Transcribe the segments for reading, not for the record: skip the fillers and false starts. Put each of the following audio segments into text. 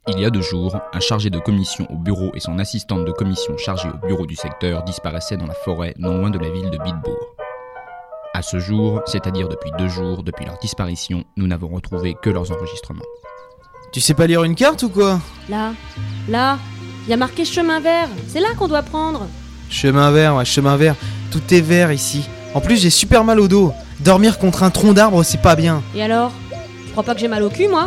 Il y a 2 jours, un chargé de commission au bureau et son assistante de commission chargée au bureau du secteur disparaissaient dans la forêt non loin de la ville de Bitbourg. À ce jour, c'est-à-dire depuis 2 jours, depuis leur disparition, nous n'avons retrouvé que leurs enregistrements. Tu sais pas lire une carte ou quoi ? Là, il y a marqué chemin vert, c'est là qu'on doit prendre. Chemin vert, ouais, chemin vert. Tout est vert ici. En plus, j'ai super mal au dos. Dormir contre un tronc d'arbre, c'est pas bien. Et alors ? Tu crois pas que j'ai mal au cul, moi ?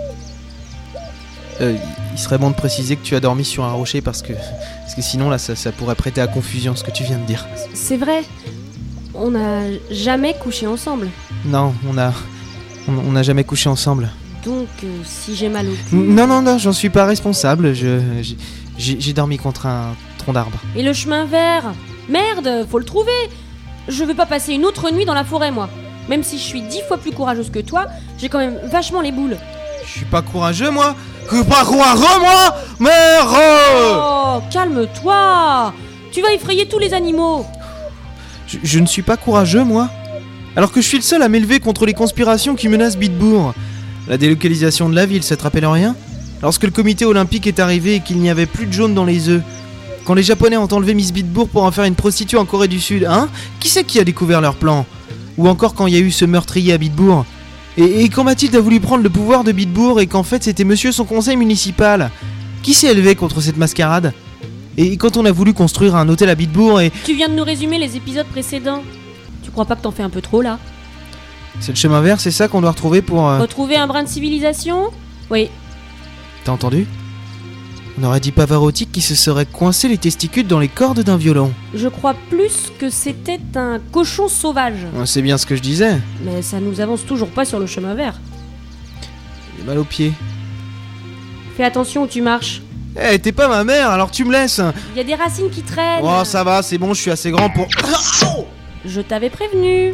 Il serait bon de préciser que tu as dormi sur un rocher parce que sinon, là, ça pourrait prêter à confusion ce que tu viens de dire. C'est vrai. On n'a jamais couché ensemble. Non, on n'a jamais couché ensemble. Donc, si j'ai mal au cul... Non, j'en suis pas responsable. J'ai dormi contre un tronc d'arbre. Et le chemin vert ? Merde, faut le trouver. Je veux pas passer une autre nuit dans la forêt, moi. Même si je suis 10 fois plus courageuse que toi, j'ai quand même vachement les boules. Je suis pas courageux, moi ? Pas courageux, moi ? Merde ! Oh, calme-toi. Tu vas effrayer tous les animaux. Je ne suis pas courageux, moi ? Alors que je suis le seul à m'élever contre les conspirations qui menacent Bitbourg. La délocalisation de la ville, ça te rappelle rien ? Lorsque le comité olympique est arrivé et qu'il n'y avait plus de jaune dans les œufs. Quand les Japonais ont enlevé Miss Bitbourg pour en faire une prostituée en Corée du Sud, hein ? Qui c'est qui a découvert leur plan ? Ou encore quand il y a eu ce meurtrier à Bitbourg ? Et quand Mathilde a voulu prendre le pouvoir de Bitbourg et qu'en fait c'était monsieur son conseil municipal ? Qui s'est élevé contre cette mascarade ? Et quand on a voulu construire un hôtel à Bitbourg et... Tu viens de nous résumer les épisodes précédents. Tu crois pas que t'en fais un peu trop, là ? C'est le chemin vert, c'est ça qu'on doit retrouver pour... Retrouver un brin de civilisation ? Oui. T'as entendu ? On aurait dit Pavarotti qui se serait coincé les testicules dans les cordes d'un violon. Je crois plus que c'était un cochon sauvage. C'est bien ce que je disais. Mais ça nous avance toujours pas sur le chemin vert. J'ai mal aux pieds. Fais attention où tu marches. T'es pas ma mère, alors tu me laisses. Il y a des racines qui traînent. Oh, ça va, c'est bon, je suis assez grand pour... Je t'avais prévenu.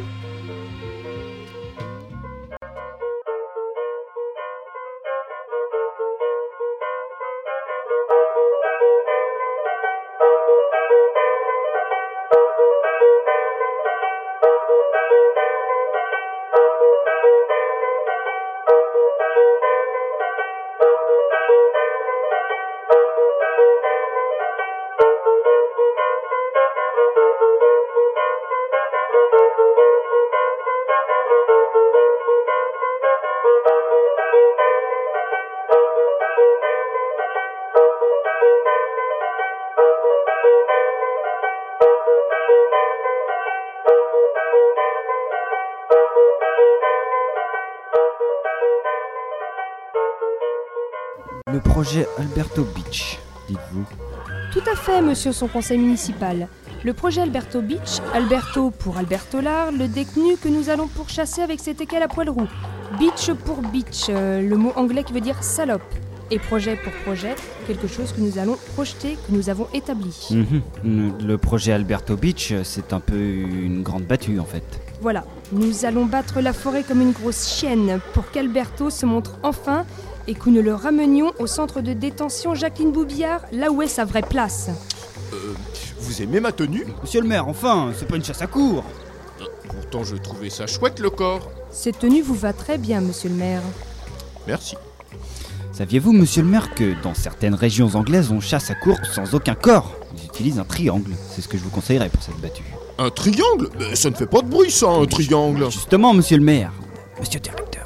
Le projet Alberto Beach, dites-vous ? Tout à fait, monsieur son conseil municipal. Le projet Alberto Beach, Alberto pour Albertolar, le détenu que nous allons pourchasser avec ses équelles à poil roux. Beach pour beach, le mot anglais qui veut dire salope. Et projet pour projet, quelque chose que nous allons projeter, que nous avons établi. Le projet Alberto Beach, c'est un peu une grande battue en fait. Voilà, nous allons battre la forêt comme une grosse chienne pour qu'Alberto se montre enfin et que nous le ramenions au centre de détention Jacqueline Boubillard, là où est sa vraie place. Vous aimez ma tenue ? Monsieur le maire, enfin, c'est pas une chasse à courre. Pourtant, je trouvais ça chouette, le corps. Cette tenue vous va très bien, monsieur le maire. Merci. Saviez-vous, monsieur le maire, que dans certaines régions anglaises, on chasse à courre sans aucun corps ? Ils utilisent un triangle. C'est ce que je vous conseillerais pour cette battue. Un triangle ? Mais ça ne fait pas de bruit, ça, un triangle. Justement, monsieur le maire. Monsieur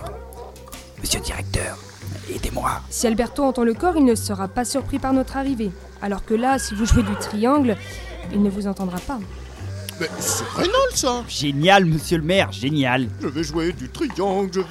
directeur, aidez-moi. Si Alberto entend le corps, il ne sera pas surpris par notre arrivée. Alors que là, si vous jouez du triangle, il ne vous entendra pas. Mais c'est rénal, ça. Génial, monsieur le maire, génial. Je vais jouer du triangle,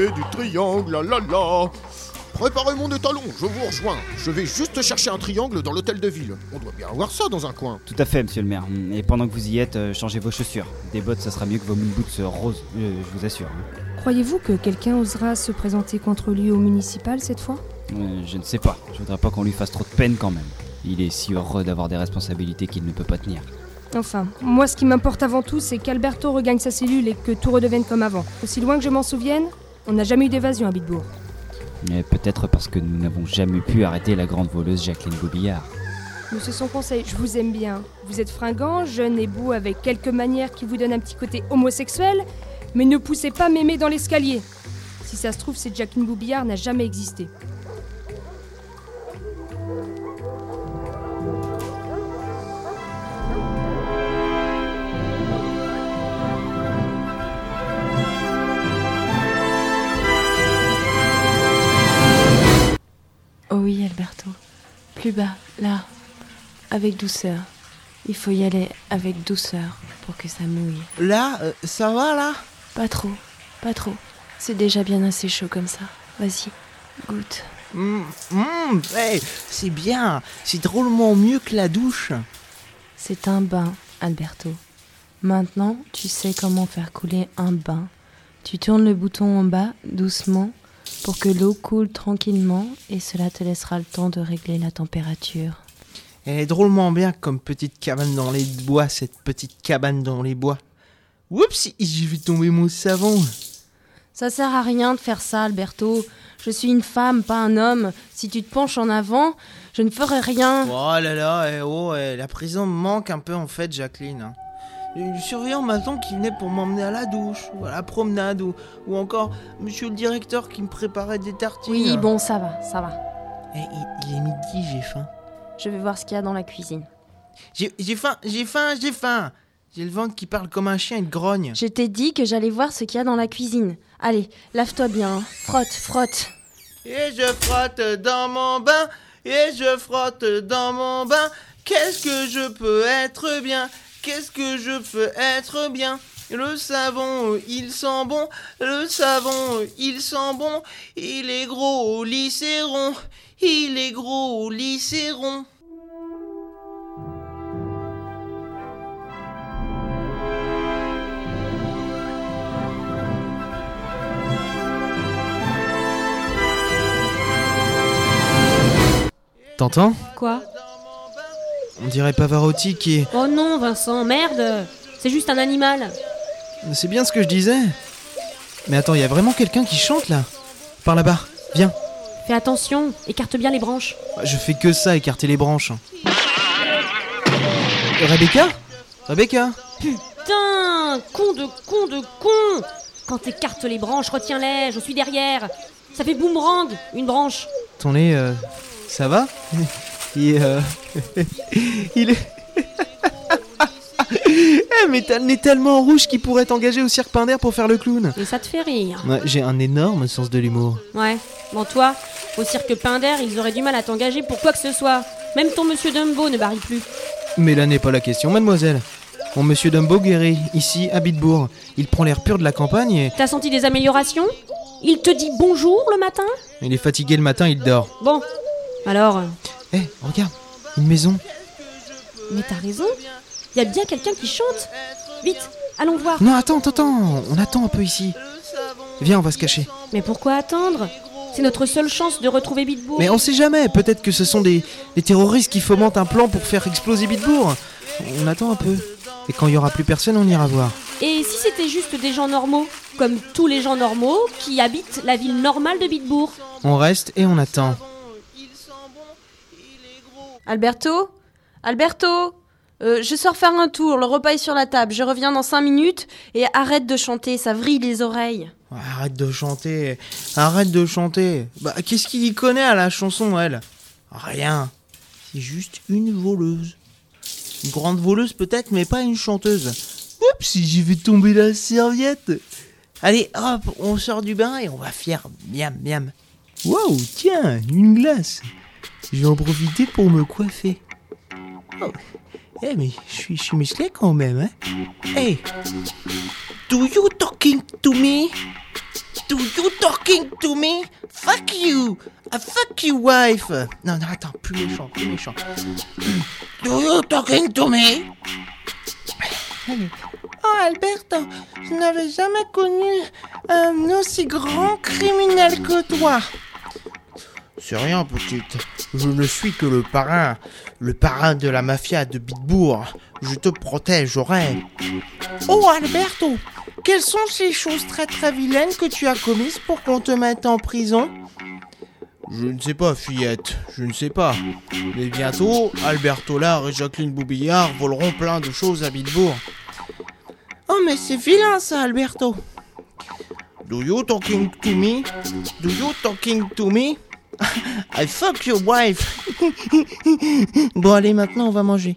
la la la. Préparez mon étalon, je vous rejoins. Je vais juste chercher un triangle dans l'hôtel de ville. On doit bien avoir ça dans un coin. Tout à fait, monsieur le maire. Et pendant que vous y êtes, changez vos chaussures. Des bottes, ça sera mieux que vos moon boots roses, je vous assure. Croyez-vous que quelqu'un osera se présenter contre lui au municipal cette fois ? Je ne sais pas. Je voudrais pas qu'on lui fasse trop de peine quand même. Il est si heureux d'avoir des responsabilités qu'il ne peut pas tenir. Enfin, moi ce qui m'importe avant tout, c'est qu'Alberto regagne sa cellule et que tout redevienne comme avant. Aussi loin que je m'en souvienne, on n'a jamais eu d'évasion à Bitbourg. Mais peut-être parce que nous n'avons jamais pu arrêter la grande voleuse Jacqueline Boubillard. Monsieur son conseil, je vous aime bien. Vous êtes fringant, jeune et beau avec quelques manières qui vous donnent un petit côté homosexuel, mais ne poussez pas mémé dans l'escalier. Si ça se trouve, cette Jacqueline Boubillard n'a jamais existé. Oh oui, Alberto. Plus bas, là, avec douceur. Il faut y aller avec douceur pour que ça mouille. Là, ça va là? Pas trop, pas trop. C'est déjà bien assez chaud comme ça. Vas-y, goûte. C'est bien, c'est drôlement mieux que la douche. C'est un bain, Alberto. Maintenant, tu sais comment faire couler un bain. Tu tournes le bouton en bas, doucement, pour que l'eau coule tranquillement et cela te laissera le temps de régler la température. Elle est drôlement bien comme petite cabane dans les bois, cette petite cabane dans les bois. Oups, j'ai vu tomber mon savon. Ça sert à rien de faire ça, Alberto. Je suis une femme, pas un homme. Si tu te penches en avant, je ne ferai rien. Oh là là, la prison me manque un peu en fait, Jacqueline. Le surveillant m'attend qui venait pour m'emmener à la douche, ou à la promenade, ou encore monsieur le directeur qui me préparait des tartines. Oui, bon, ça va, ça va. Il est midi, j'ai faim. Je vais voir ce qu'il y a dans la cuisine. J'ai faim. J'ai le ventre qui parle comme un chien et grogne. Je t'ai dit que j'allais voir ce qu'il y a dans la cuisine. Allez, lave-toi bien. Frotte, frotte. Et je frotte dans mon bain, et je frotte dans mon bain. Qu'est-ce que je peux être bien? Qu'est-ce que je peux être bien? Le savon, il sent bon. Le savon, il sent bon. Il est gros au lycéron. Il est gros au lycéron. T'entends? Quoi? On dirait Pavarotti qui est... Oh non, Vincent, merde! C'est juste un animal. C'est bien ce que je disais. Mais attends, il y a vraiment quelqu'un qui chante là? Par là-bas, viens. Fais attention, écarte bien les branches. Je fais que ça, écarter les branches. Rebecca? Putain! Con de con! Quand t'écartes les branches, retiens-les, je suis derrière. Ça fait boomerang, une branche. Ton nez, ça va? Il est... mais t'as le nez tellement rouge qu'il pourrait t'engager au cirque Pinder pour faire le clown. Et ça te fait rire. Ouais, j'ai un énorme sens de l'humour. Ouais, bon toi, au cirque Pinder, ils auraient du mal à t'engager pour quoi que ce soit. Même ton monsieur Dumbo ne barille plus. Mais là n'est pas la question, mademoiselle. Mon monsieur Dumbo guérit, ici, à Bitbourg. Il prend l'air pur de la campagne et... T'as senti des améliorations? Il te dit bonjour le matin? Il est fatigué le matin, il dort. Bon, alors... Regarde, une maison. Mais t'as raison, y a bien quelqu'un qui chante. Vite, allons voir. Non, attends, on attend un peu ici. Viens, on va se cacher. Mais pourquoi attendre? C'est notre seule chance de retrouver Bitbourg. Mais on sait jamais, peut-être que ce sont des terroristes qui fomentent un plan pour faire exploser Bitbourg. On attend un peu. Et quand il y aura plus personne, on ira voir. Et si c'était juste des gens normaux, comme tous les gens normaux qui habitent la ville normale de Bitbourg? On reste et on attend. Alberto? Je sors faire un tour, le repas est sur la table, je reviens dans 5 minutes et arrête de chanter, ça vrille les oreilles. Arrête de chanter. Bah, qu'est-ce qu'il y connaît à la chanson, elle? Rien. C'est juste une voleuse. Une grande voleuse peut-être, mais pas une chanteuse. Oups, j'ai fait tomber la serviette. Allez, hop, on sort du bain et on va faire miam. Waouh, tiens, une glace. Je vais en profiter pour me coiffer. Oh. Mais je suis musclé quand même, hein. Hey, do you talking to me? Fuck you! Fuck you, wife! Non, attends, plus méchant. Do you talking to me? Oh, Alberto, je n'avais jamais connu un aussi grand criminel que toi. C'est rien, petite. Je ne suis que le parrain de la mafia de Bitbourg. Je te protégerai. Oh, Alberto, quelles sont ces choses très très vilaines que tu as commises pour qu'on te mette en prison? Je ne sais pas, fillette, je ne sais pas. Mais bientôt, Alberto Lard et Jacqueline Boubillard voleront plein de choses à Bitbourg. Oh, mais c'est vilain ça, Alberto. Do you talking to me? I fuck your wife. Bon, allez, maintenant on va manger.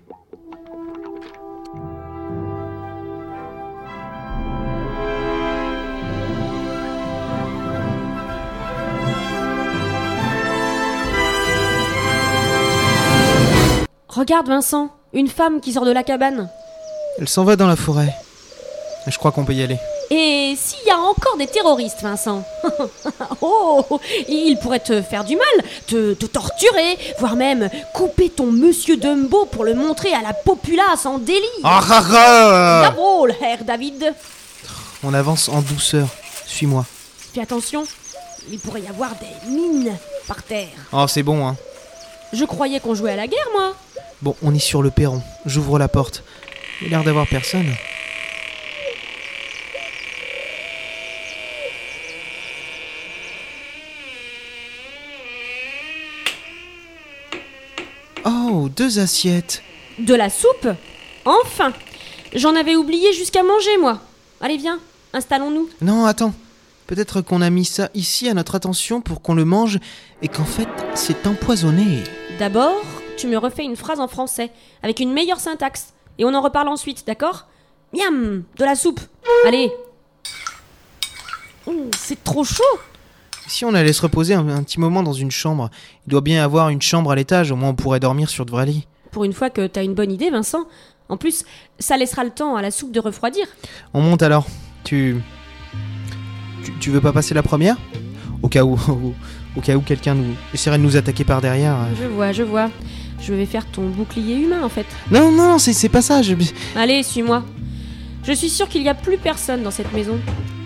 Regarde Vincent, une femme qui sort de la cabane. Elle s'en va dans la forêt. Je crois qu'on peut y aller. Et s'il y a encore des terroristes, Vincent? Oh, ils pourraient te faire du mal, te torturer, voire même couper ton monsieur Dumbo pour le montrer à la populace en délire. Bravo, Herr David. On avance en douceur. Suis-moi. Fais attention, il pourrait y avoir des mines par terre. Oh, c'est bon, hein. Je croyais qu'on jouait à la guerre, moi. Bon, on est sur le perron. J'ouvre la porte. Il a l'air d'avoir personne. Oh, 2 assiettes. De la soupe? Enfin! J'en avais oublié jusqu'à manger, moi. Allez, viens, installons-nous. Non, attends. Peut-être qu'on a mis ça ici à notre attention pour qu'on le mange et qu'en fait, c'est empoisonné. D'abord, tu me refais une phrase en français, avec une meilleure syntaxe. Et on en reparle ensuite, d'accord? Miam! De la soupe. Allez. C'est trop chaud. Si on allait se reposer un petit moment dans une chambre, il doit bien y avoir une chambre à l'étage, au moins on pourrait dormir sur de vrais lits. Pour une fois que t'as une bonne idée, Vincent. En plus, ça laissera le temps à la soupe de refroidir. On monte alors. Tu veux pas passer la première? Au cas où quelqu'un essaierait de nous attaquer par derrière. Je vois. Je vais faire ton bouclier humain, en fait. Non, c'est pas ça. Allez, suis-moi. Je suis sûre qu'il n'y a plus personne dans cette maison.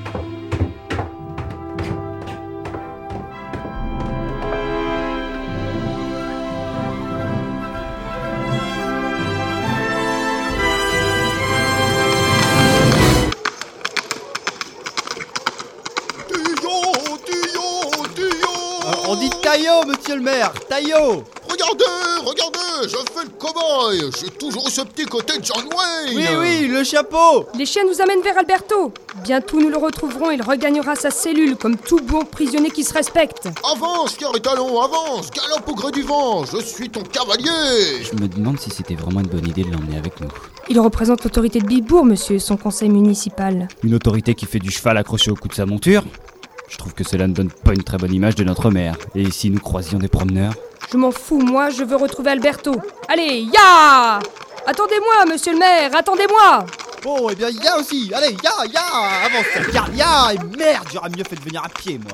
On dit Taillot, monsieur le maire, Taillot. Regardez, je fais le cow-boy. J'ai toujours eu ce petit côté John Wayne. Oui, le chapeau. Les chiens nous amènent vers Alberto. Bientôt nous le retrouverons et il regagnera sa cellule comme tout bon prisonnier qui se respecte. Avance, cœur et talon, avance. Galope au gré du vent. Je suis ton cavalier. Je me demande si c'était vraiment une bonne idée de l'emmener avec nous. Il représente l'autorité de Bidbourg, monsieur, son conseil municipal. Une autorité qui fait du cheval accroché au cou de sa monture? Je trouve que cela ne donne pas une très bonne image de notre maire. Et si nous croisions des promeneurs? Je m'en fous, moi, je veux retrouver Alberto. Allez, ya! Attendez-moi, monsieur le maire, attendez-moi! Bon, eh bien, ya aussi. Allez, ya, avance, ya, et merde, j'aurais mieux fait de venir à pied, moi.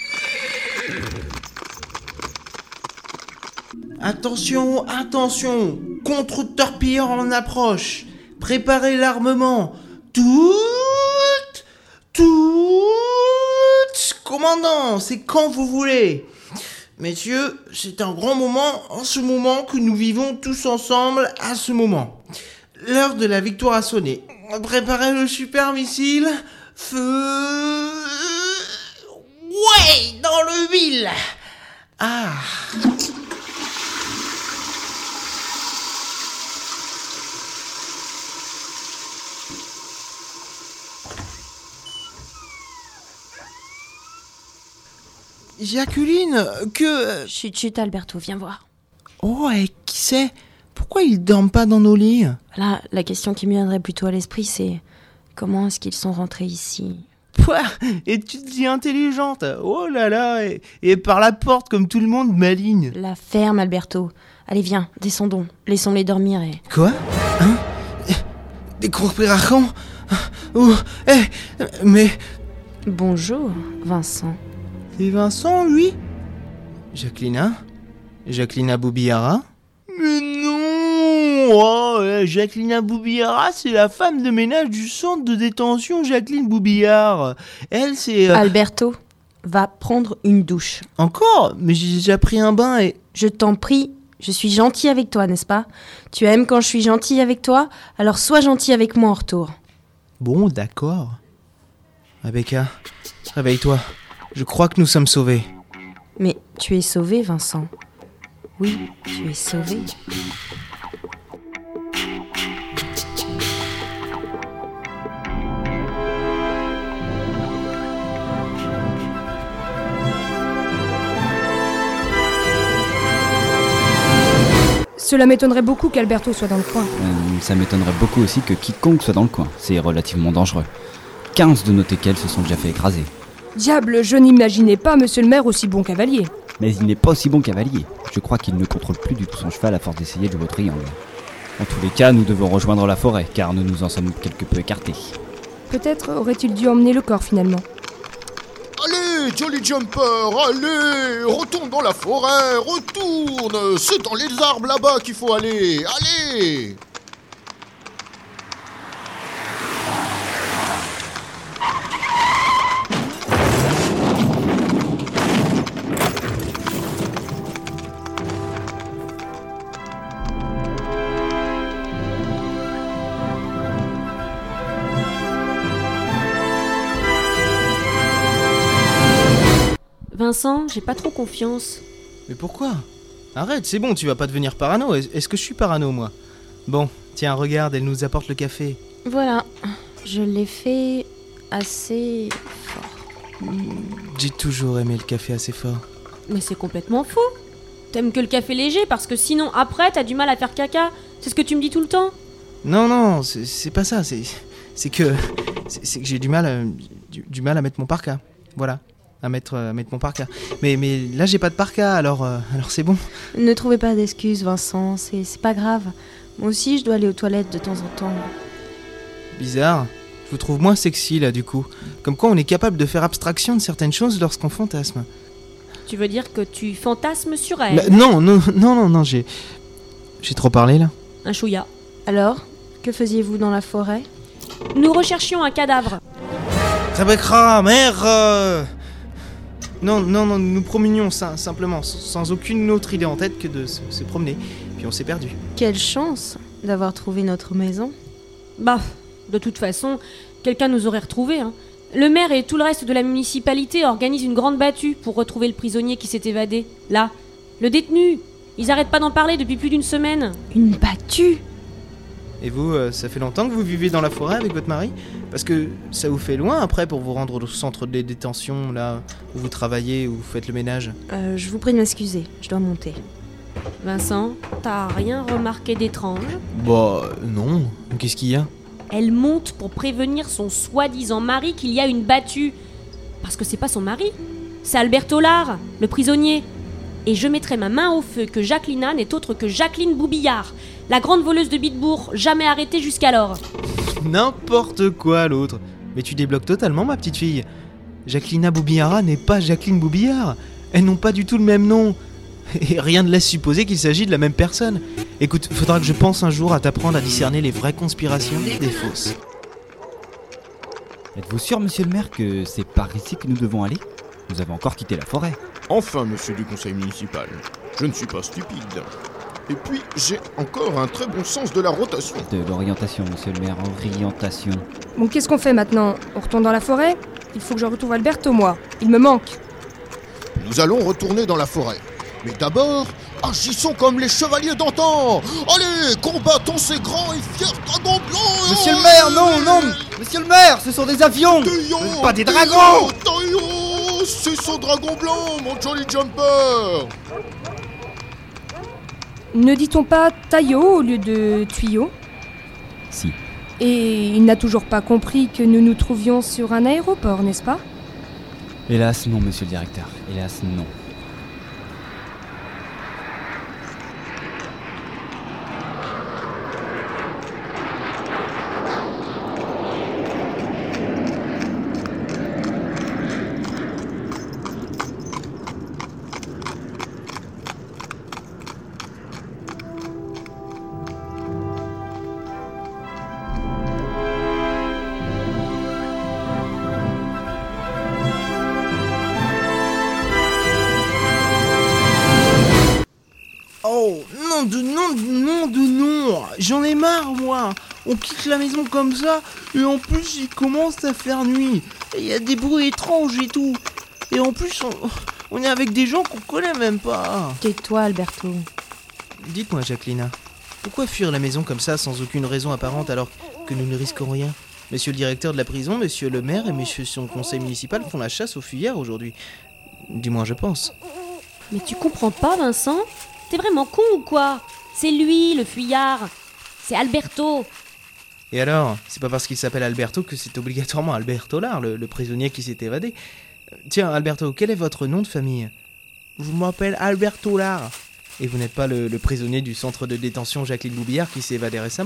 Attention, contre-torpilleur en approche. Préparez l'armement. Commandant, c'est quand vous voulez. Messieurs, c'est un grand moment en ce moment que nous vivons tous ensemble à ce moment. L'heure de la victoire a sonné. Préparez le super missile. Feu. Ouais, dans le mille. Ah. Jacqueline, que... Chut, Alberto, viens voir. Oh, et qui c'est? Pourquoi ils dorment pas dans nos lits? Là, la question qui me viendrait plutôt à l'esprit, c'est... Comment est-ce qu'ils sont rentrés ici? Pouah, et tu te dis intelligente. Oh là là, et par la porte comme tout le monde maligne. La ferme, Alberto. Allez, viens, descendons. Laissons-les dormir et... Quoi? Hein? Des conspirations? Oh, mais... Bonjour, Vincent. C'est Vincent, lui? Jacqueline Boubillard? Mais non! Oh, Jacqueline Boubillard, c'est la femme de ménage du centre de détention Jacqueline Boubillard. Elle, c'est... Alberto, va prendre une douche. Encore? Mais j'ai déjà pris un bain et... Je t'en prie, je suis gentil avec toi, n'est-ce pas? Tu aimes quand je suis gentil avec toi? Alors sois gentil avec moi en retour. Bon, d'accord. Rebecca, réveille-toi. Je crois que nous sommes sauvés. Mais tu es sauvé, Vincent. Oui, tu es sauvé. Cela m'étonnerait beaucoup qu'Alberto soit dans le coin. Ça m'étonnerait beaucoup aussi que quiconque soit dans le coin. C'est relativement dangereux. 15 de nos teckels se sont déjà fait écraser. Diable, je n'imaginais pas monsieur le maire aussi bon cavalier. Mais il n'est pas aussi bon cavalier. Je crois qu'il ne contrôle plus du tout son cheval à force d'essayer de jouer au triangle. En tous les cas, nous devons rejoindre la forêt, car nous nous en sommes quelque peu écartés. Peut-être aurait-il dû emmener le corps finalement. Allez, Jolly Jumper, allez, retourne dans la forêt, retourne. C'est dans les arbres là-bas qu'il faut aller, allez. Vincent, j'ai pas trop confiance. Mais pourquoi? Arrête, c'est bon, tu vas pas devenir parano. Est-ce que je suis parano, moi? Bon, tiens, regarde, elle nous apporte le café. Voilà, je l'ai fait assez fort. J'ai toujours aimé le café assez fort. Mais c'est complètement faux. T'aimes que le café léger parce que sinon après t'as du mal à faire caca. C'est ce que tu me dis tout le temps. Non, c'est pas ça, c'est que j'ai du mal à mettre mon parka. Voilà, à mettre mon parka. Mais là j'ai pas de parka, alors c'est bon. Ne trouvez pas d'excuses, Vincent, c'est pas grave. Moi aussi, je dois aller aux toilettes de temps en temps. Bizarre. Je vous trouve moins sexy là du coup. Comme quoi on est capable de faire abstraction de certaines choses lorsqu'on fantasme. Tu veux dire que tu fantasmes sur elle? Bah, non, j'ai trop parlé là. Un chouïa. Alors, que faisiez-vous dans la forêt? Nous recherchions un cadavre. Rebecca, mère Non, nous promenions simplement, sans aucune autre idée en tête que de se promener. Puis on s'est perdu. Quelle chance d'avoir trouvé notre maison. Bah, de toute façon, quelqu'un nous aurait retrouvés, hein. Le maire et tout le reste de la municipalité organisent une grande battue pour retrouver le prisonnier qui s'est évadé. Là, le détenu. Ils arrêtent pas d'en parler depuis plus d'une semaine. Une battue? Et vous, ça fait longtemps que vous vivez dans la forêt avec votre mari? Parce que ça vous fait loin après pour vous rendre au centre de détention, là, où vous travaillez, où vous faites le ménage? Je vous prie de m'excuser, je dois monter. Vincent, t'as rien remarqué d'étrange? Bah, non. Qu'est-ce qu'il y a? Elle monte pour prévenir son soi-disant mari qu'il y a une battue. Parce que c'est pas son mari, c'est Alberto Lard, le prisonnier. Et je mettrai ma main au feu que Jacquelina n'est autre que Jacqueline Boubillard, la grande voleuse de Bitbourg, jamais arrêtée jusqu'alors. N'importe quoi l'autre. Mais tu débloques totalement ma petite fille. Jacquelina Boubillard n'est pas Jacqueline Boubillard. Elles n'ont pas du tout le même nom. Et rien ne laisse supposer qu'il s'agit de la même personne. Écoute, faudra que je pense un jour à t'apprendre à discerner les vraies conspirations des fausses. Êtes-vous sûr, monsieur le maire, que c'est par ici que nous devons aller? Nous avons encore quitté la forêt. Enfin, monsieur du conseil municipal, je ne suis pas stupide. Et puis, j'ai encore un très bon sens de la rotation. De l'orientation, monsieur le maire, orientation. Bon, qu'est-ce qu'on fait maintenant? On retourne dans la forêt? Il faut que je retrouve Alberto, moi. Il me manque. Nous allons retourner dans la forêt. Mais d'abord, agissons comme les chevaliers d'antan. Allez, combattons ces grands et fiers dragons blancs. Monsieur le maire, non! Monsieur le maire, ce sont des avions! Pas des dragons! Taillot, c'est son dragon blanc, mon Jolly Jumper. Ne dit-on pas taillot au lieu de tuyau? Si. Et il n'a toujours pas compris que nous nous trouvions sur un aéroport, n'est-ce pas? Hélas, non, monsieur le directeur. Hélas, non. Oh, non de non. J'en ai marre, moi. On quitte la maison comme ça, et en plus, il commence à faire nuit. Il y a des bruits étranges et tout. Et en plus, on est avec des gens qu'on connaît même pas. Tais-toi, Alberto. Dites-moi, Jacquelina, pourquoi fuir la maison comme ça, sans aucune raison apparente, alors que nous ne risquons rien? Monsieur le directeur de la prison, monsieur le maire et monsieur son conseil municipal font la chasse aux fuyards aujourd'hui. Du moins, je pense. Mais tu comprends pas, Vincent? T'es vraiment con ou quoi? C'est lui, le fuyard. C'est Alberto. Et alors, c'est pas parce qu'il s'appelle Alberto que c'est obligatoirement Alberto Lard, le prisonnier qui s'est évadé. Tiens, Alberto, quel est votre nom de famille? Je m'appelle Alberto Lard. Et vous n'êtes pas le prisonnier du centre de détention Jacqueline Boubillard qui s'est évadé récemment ?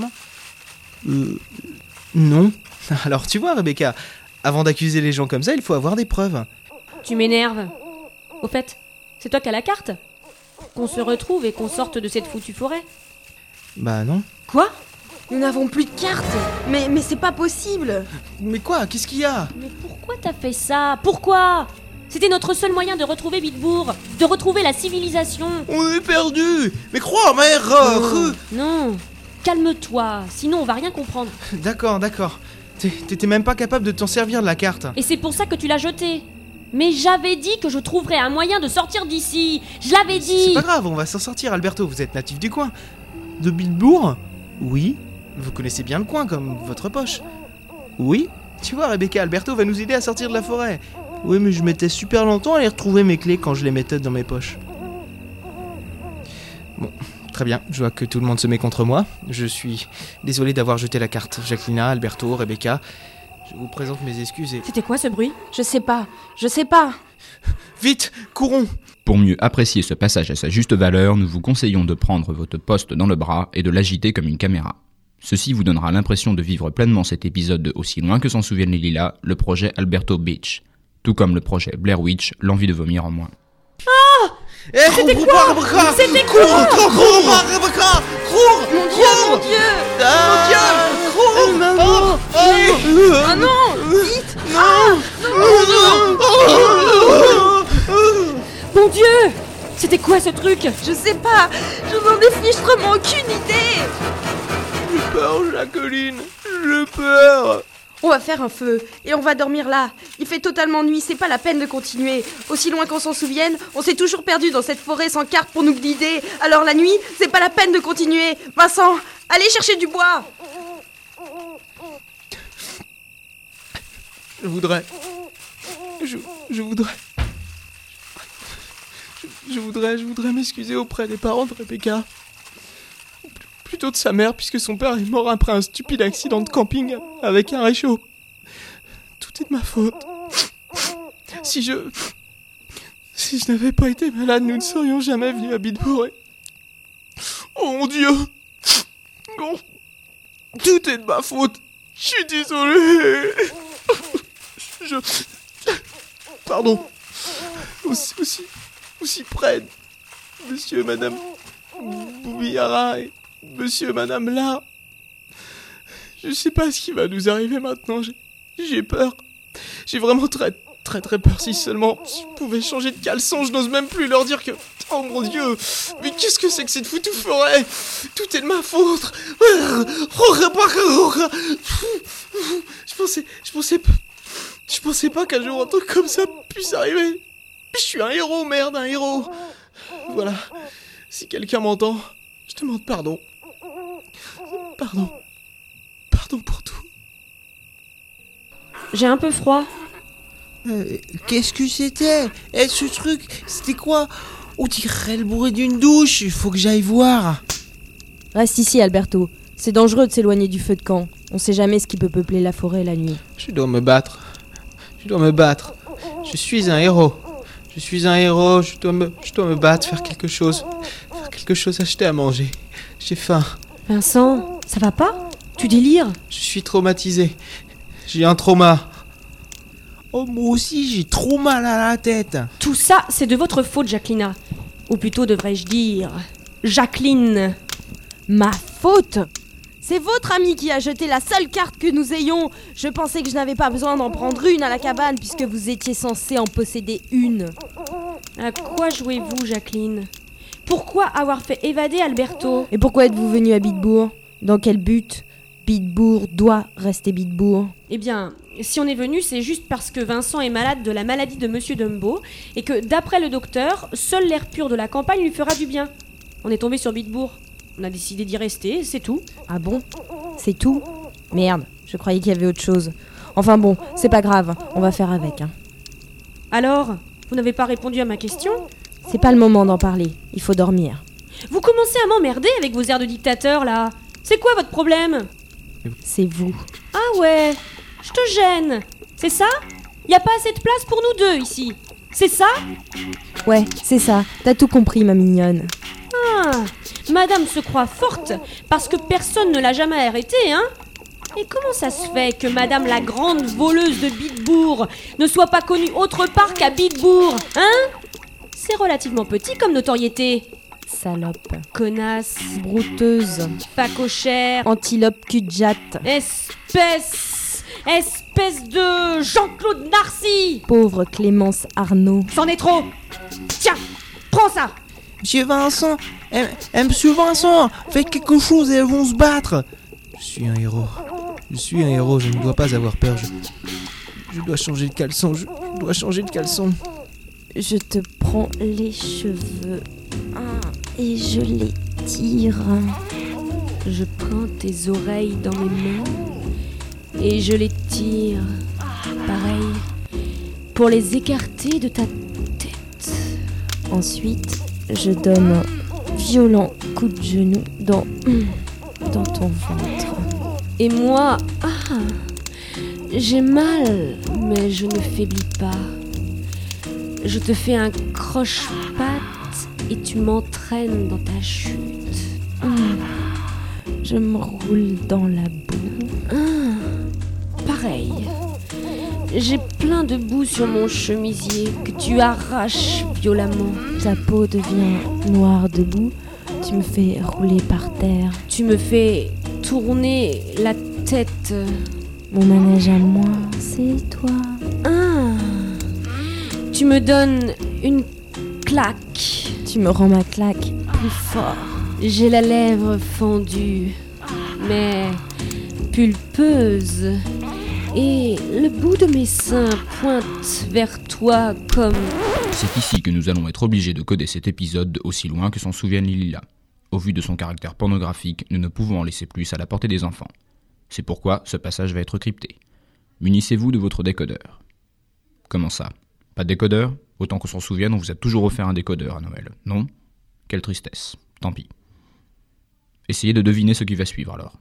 Non. Alors tu vois, Rebecca, avant d'accuser les gens comme ça, il faut avoir des preuves. Tu m'énerves. Au fait, c'est toi qui as la carte ? Qu'on se retrouve et qu'on sorte de cette foutue forêt ? Bah non. Quoi ? Nous n'avons plus de carte. Mais c'est pas possible. Mais quoi ? Qu'est-ce qu'il y a ? Mais pourquoi t'as fait ça ? Pourquoi ? C'était notre seul moyen de retrouver Bitbourg, de retrouver la civilisation. On est perdu. Mais crois, mère. Non, calme-toi, sinon on va rien comprendre. D'accord. T'étais même pas capable de t'en servir de la carte. Et c'est pour ça que tu l'as jetée. Mais j'avais dit que je trouverais un moyen de sortir d'ici. Je l'avais dit. C'est pas grave, on va s'en sortir, Alberto. Vous êtes natif du coin. De Bitbourg ? Oui. Vous connaissez bien le coin comme votre poche. Oui. Tu vois, Rebecca, Alberto va nous aider à sortir de la forêt. Oui, mais je mettais super longtemps à aller retrouver mes clés quand je les mettais dans mes poches. Bon, très bien. Je vois que tout le monde se met contre moi. Je suis désolé d'avoir jeté la carte. Jacquelina, Alberto, Rebecca, je vous présente mes excuses et... C'était quoi ce bruit ? Je sais pas. Vite, courons ! Pour mieux apprécier ce passage à sa juste valeur, nous vous conseillons de prendre votre poste dans le bras et de l'agiter comme une caméra. Ceci vous donnera l'impression de vivre pleinement cet épisode de Aussi loin que s'en souviennent les lilas, le projet Alberto Beach. Tout comme le projet Blair Witch, l'envie de vomir en moins. Ah ! C'était quoi ? C'était quoi ? Cours, Rebecca ! Cours ! Mon Dieu Cours ! Maman Ah non Vite Mon Dieu ! C'était quoi ce truc ? Je sais pas. Je n'en ai fichtrement aucune idée. J'ai peur, Jacqueline. J'ai peur. On va faire un feu et on va dormir là. Il fait totalement nuit, c'est pas la peine de continuer. Aussi loin qu'on s'en souvienne, on s'est toujours perdu dans cette forêt sans carte pour nous guider. Alors la nuit, c'est pas la peine de continuer. Vincent, allez chercher du bois. Je voudrais m'excuser auprès des parents de Rebecca. Plutôt de sa mère, puisque son père est mort après un stupide accident de camping avec un réchaud. Tout est de ma faute. Si je n'avais pas été malade, nous ne serions jamais venus à Bitbourg. Oh mon Dieu! Non! Tout est de ma faute! Je suis désolé! Pardon. Aussi près de monsieur et madame Boubillard et monsieur et madame là. Je sais pas ce qui va nous arriver maintenant. J'ai peur. J'ai vraiment très peur. Si seulement je pouvais changer de caleçon, je n'ose même plus leur dire que... Oh mon Dieu! Mais qu'est-ce que c'est que cette foutue forêt? Tout est de ma faute! Je pensais pas qu'un jour un truc comme ça puisse arriver. Je suis un héros, merde, un héros. Voilà. Si quelqu'un m'entend, je demande pardon. Pardon pour tout. J'ai un peu froid. Qu'est-ce que c'était? Ce truc, c'était quoi? On dirait le bruit d'une douche, il faut que j'aille voir. Reste ici, Alberto. C'est dangereux de s'éloigner du feu de camp. On sait jamais ce qui peut peupler la forêt la nuit. Je dois me battre. Je suis un héros. Je dois me battre, faire quelque chose, acheter à manger. J'ai faim. Vincent, ça va pas? Tu délires? Je suis traumatisé. J'ai un trauma. Oh, moi aussi, j'ai trop mal à la tête. Tout ça, c'est de votre faute, Jacquelina. Ou plutôt devrais-je dire... Jacqueline. Ma faute? C'est votre ami qui a jeté la seule carte que nous ayons. Je pensais que je n'avais pas besoin d'en prendre une à la cabane puisque vous étiez censé en posséder une. À quoi jouez-vous, Jacqueline? Pourquoi avoir fait évader Alberto? Et pourquoi êtes-vous venu à Bitbourg? Dans quel but? Bitbourg doit rester Bitbourg. Eh bien, si on est venu, c'est juste parce que Vincent est malade de la maladie de Monsieur Dumbo et que, d'après le docteur, seul l'air pur de la campagne lui fera du bien. On est tombé sur Bitbourg. On a décidé d'y rester, c'est tout. Ah bon? C'est tout? Merde, je croyais qu'il y avait autre chose. Enfin bon, c'est pas grave, on va faire avec. Alors, vous n'avez pas répondu à ma question? C'est pas le moment d'en parler, il faut dormir. Vous commencez à m'emmerder avec vos airs de dictateur, là. C'est quoi votre problème? C'est vous. Ah ouais, je te gêne. C'est ça? Y a pas assez de place pour nous deux, ici. C'est ça? Ouais, c'est ça, t'as tout compris, ma mignonne. Ah, madame se croit forte parce que personne ne l'a jamais arrêtée, hein? Et comment ça se fait que madame la grande voleuse de Bitbourg ne soit pas connue autre part qu'à Bitbourg, hein? C'est relativement petit comme notoriété. Salope, Connasse, brouteuse, facochère, antilope cul-de-jatte, espèce de Jean-Claude Narcy. pauvre Clémence Arnaud. C'en est trop. Tiens, prends ça. Monsieur Vincent, Monsieur Vincent, faites quelque chose et elles vont se battre. Je suis un héros, je ne dois pas avoir peur, je dois changer de caleçon, Je te prends les cheveux et je les tire. Je prends tes oreilles dans mes mains et je les tire. Pareil, pour les écarter de ta tête. Ensuite, je donne un violent coup de genou dans ton ventre. Et moi, j'ai mal, mais je ne faiblis pas. Je te fais un croche-patte et tu m'entraînes dans ta chute. Je me roule dans la boue. Pareil. J'ai plein de boue sur mon chemisier que tu arraches violemment. Ta peau devient noire de boue. Tu me fais rouler par terre. Tu me fais tourner la tête. Mon manège à moi, c'est toi. Tu me donnes une claque. Tu me rends ma claque plus fort. J'ai la lèvre fendue, mais pulpeuse. Et le bout de mes seins pointe vers toi comme... C'est ici que nous allons être obligés de coder cet épisode aussi loin que s'en souvienne Lilila. Au vu de son caractère pornographique, nous ne pouvons en laisser plus à la portée des enfants. C'est pourquoi ce passage va être crypté. Munissez-vous de votre décodeur. Comment ça? Pas de décodeur? Autant qu'on s'en souvienne, on vous a toujours offert un décodeur à Noël, non? Quelle tristesse. Tant pis. Essayez de deviner ce qui va suivre alors.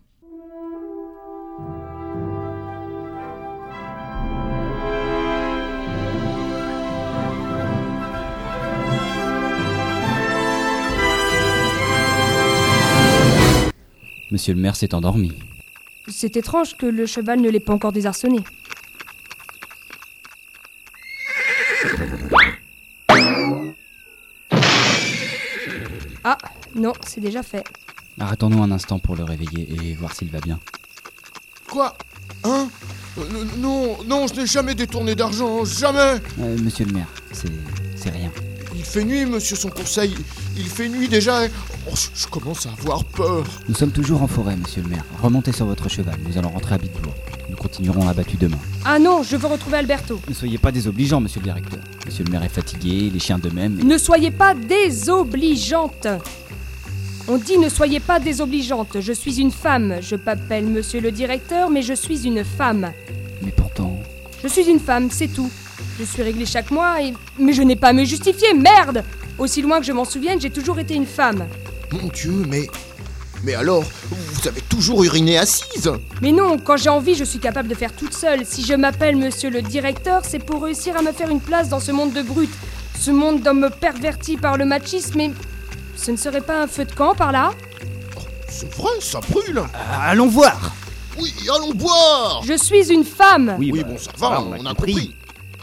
Monsieur le maire s'est endormi. C'est étrange que le cheval ne l'ait pas encore désarçonné. Ah, non, c'est déjà fait. Arrêtons-nous un instant pour le réveiller et voir s'il va bien. Quoi? Hein? Non, je n'ai jamais détourné d'argent, jamais. Monsieur le maire, c'est rien. Il fait nuit, monsieur son conseil. Il fait nuit déjà. Oh, je commence à avoir peur. Nous sommes toujours en forêt, monsieur le maire. Remontez sur votre cheval, nous allons rentrer à Bitbourg. Nous continuerons la battue demain. Ah non, je veux retrouver Alberto. Ne soyez pas désobligeant, monsieur le directeur. Monsieur le maire est fatigué, les chiens de même. Ne soyez pas désobligeante. On dit ne soyez pas désobligeante. Je suis une femme. Je m'appelle monsieur le directeur, mais je suis une femme. Mais pourtant... Je suis une femme, c'est tout. Je suis réglée chaque mois mais je n'ai pas à me justifier, merde! Aussi loin que je m'en souvienne, j'ai toujours été une femme. Mon Dieu, mais alors, vous avez toujours uriné assise? Mais non, quand j'ai envie, je suis capable de faire toute seule. Si je m'appelle monsieur le directeur, c'est pour réussir à me faire une place dans ce monde de brutes. Ce monde d'hommes pervertis par le machisme, mais... Ce ne serait pas un feu de camp par là? C'est vrai, ça brûle. Allons voir. Oui, allons boire. Je suis une femme. Oui, bon, ça va, on a compris.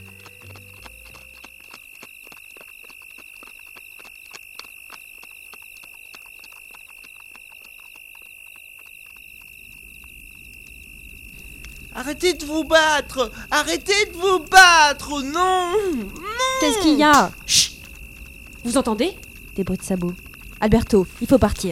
Arrêtez de vous battre! Arrêtez de vous battre! Non! Qu'est-ce qu'il y a? Chut! Vous entendez? Des bruits de sabots. Alberto, il faut partir.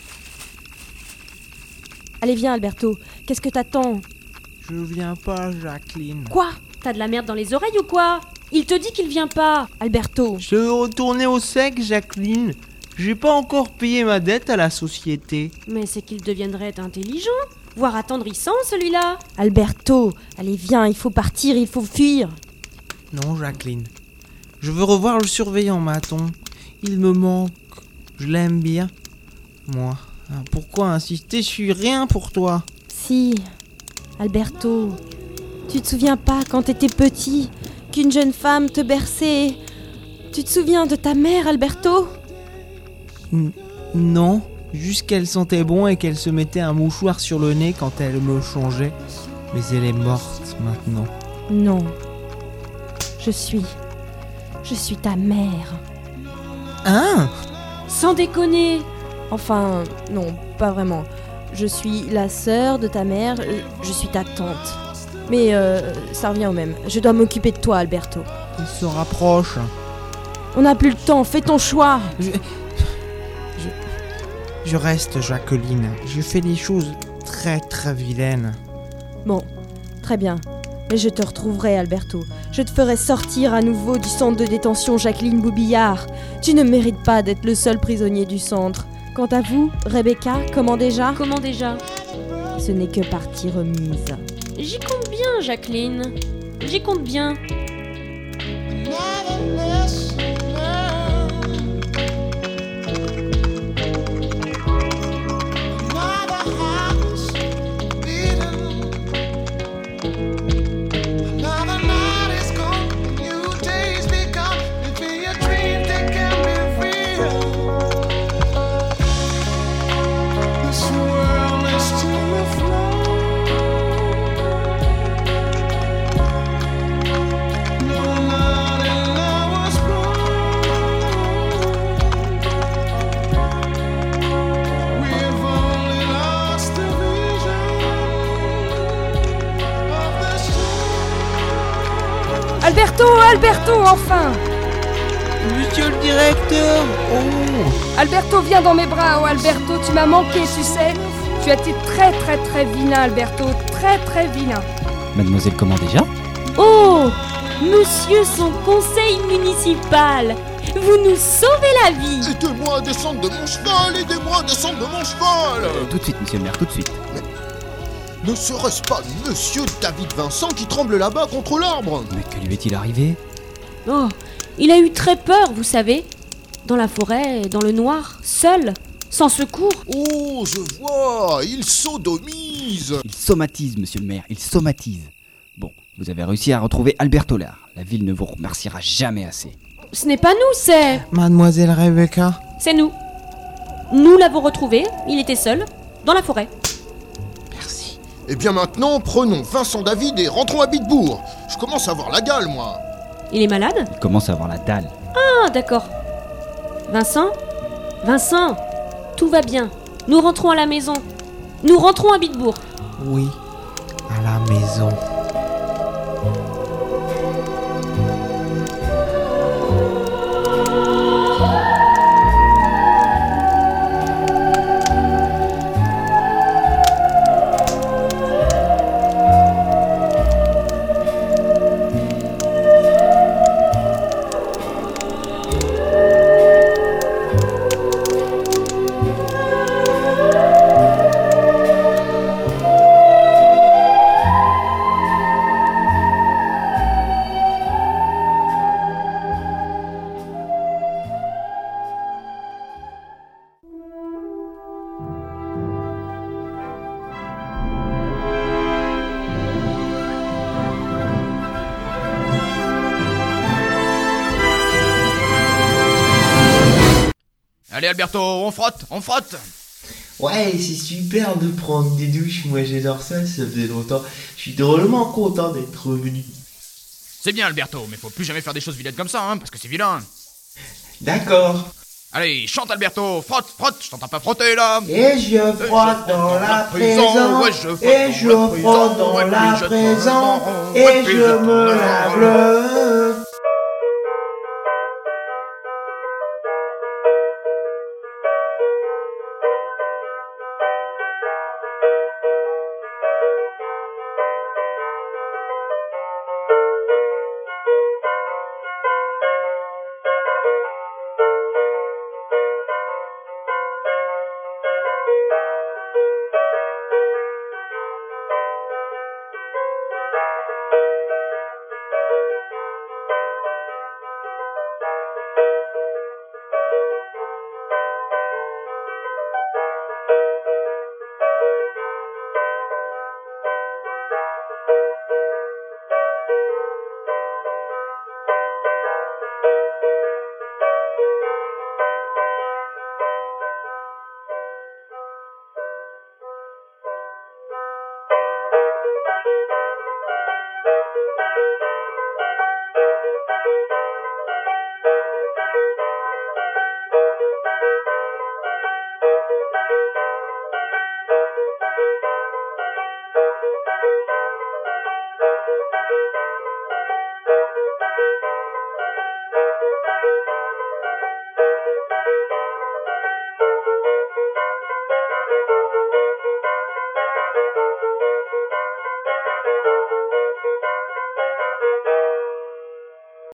Allez, viens, Alberto. Qu'est-ce que t'attends? Je viens pas, Jacqueline. Quoi? T'as de la merde dans les oreilles ou quoi? Il te dit qu'il vient pas. Alberto. Je veux retourner au sec, Jacqueline. J'ai pas encore payé ma dette à la société. Mais c'est qu'il deviendrait intelligent, voire attendrissant, celui-là. Alberto, allez, viens, il faut partir, il faut fuir. Non, Jacqueline. Je veux revoir le surveillant Maton. Il me manque. Je l'aime bien. Moi. Pourquoi insister? Je suis rien pour toi. Si, Tu te souviens de ta mère, Alberto ? Non, juste qu'elle sentait bon et qu'elle se mettait un mouchoir sur le nez quand elle me changeait. Mais elle est morte maintenant. Non. Je suis ta mère. Hein ? Sans déconner. Enfin, non, pas vraiment. Je suis la sœur de ta mère, je suis ta tante. Mais ça revient au même. Je dois m'occuper de toi, Alberto. Il se rapproche. On n'a plus le temps, fais ton choix. Je reste, Jacqueline. Je fais des choses très très vilaines. Bon, très bien. Mais je te retrouverai, Alberto. Je te ferai sortir à nouveau du centre de détention Jacqueline Boubillard. Tu ne mérites pas d'être le seul prisonnier du centre. Quant à vous, Rebecca, comment déjà ? Comment déjà ? Ce n'est que partie remise. J'y compte bien, Jacqueline. J'y compte bien. Alberto, enfin ! Monsieur le directeur. Oh. Alberto, viens dans mes bras. Oh, Alberto, tu m'as manqué, tu sais. Tu as été très très très vilain, Alberto. Très très vilain. Mademoiselle, comment déjà ? Oh, monsieur son conseil municipal, vous nous sauvez la vie. Aidez-moi à descendre de mon cheval, aidez-moi à descendre de mon cheval. Tout de suite, monsieur le maire, tout de suite. Ne serait-ce pas monsieur David Vincent qui tremble là-bas contre l'arbre ? Mais que lui est-il arrivé ? Oh, il a eu très peur, vous savez. Dans la forêt, dans le noir, seul, sans secours. Oh, je vois, il sodomise. Il somatise, monsieur le maire, il somatise. Bon, vous avez réussi à retrouver Alberto Lard. La ville ne vous remerciera jamais assez. Ce n'est pas nous, c'est... Mademoiselle Rebecca. C'est nous. Nous l'avons retrouvé, il était seul, dans la forêt. Merci. Eh bien maintenant, prenons Vincent David et rentrons à Bitbourg. Je commence à avoir la gale, moi. Il est malade ? Il commence à avoir la dalle. Ah, d'accord. Vincent ? Vincent, tout va bien. Nous rentrons à la maison. Nous rentrons à Bitbourg. Oui, à la maison. Allez Alberto, on frotte. Ouais, c'est super de prendre des douches, moi j'adore ça faisait longtemps. Je suis drôlement content d'être revenu. C'est bien Alberto, mais faut plus jamais faire des choses vilaines comme ça, hein, parce que c'est vilain. D'accord. Allez, chante Alberto, frotte, je t'entends pas frotter là. Et je frotte dans la présent, et je frotte dans la présent, et je me lave le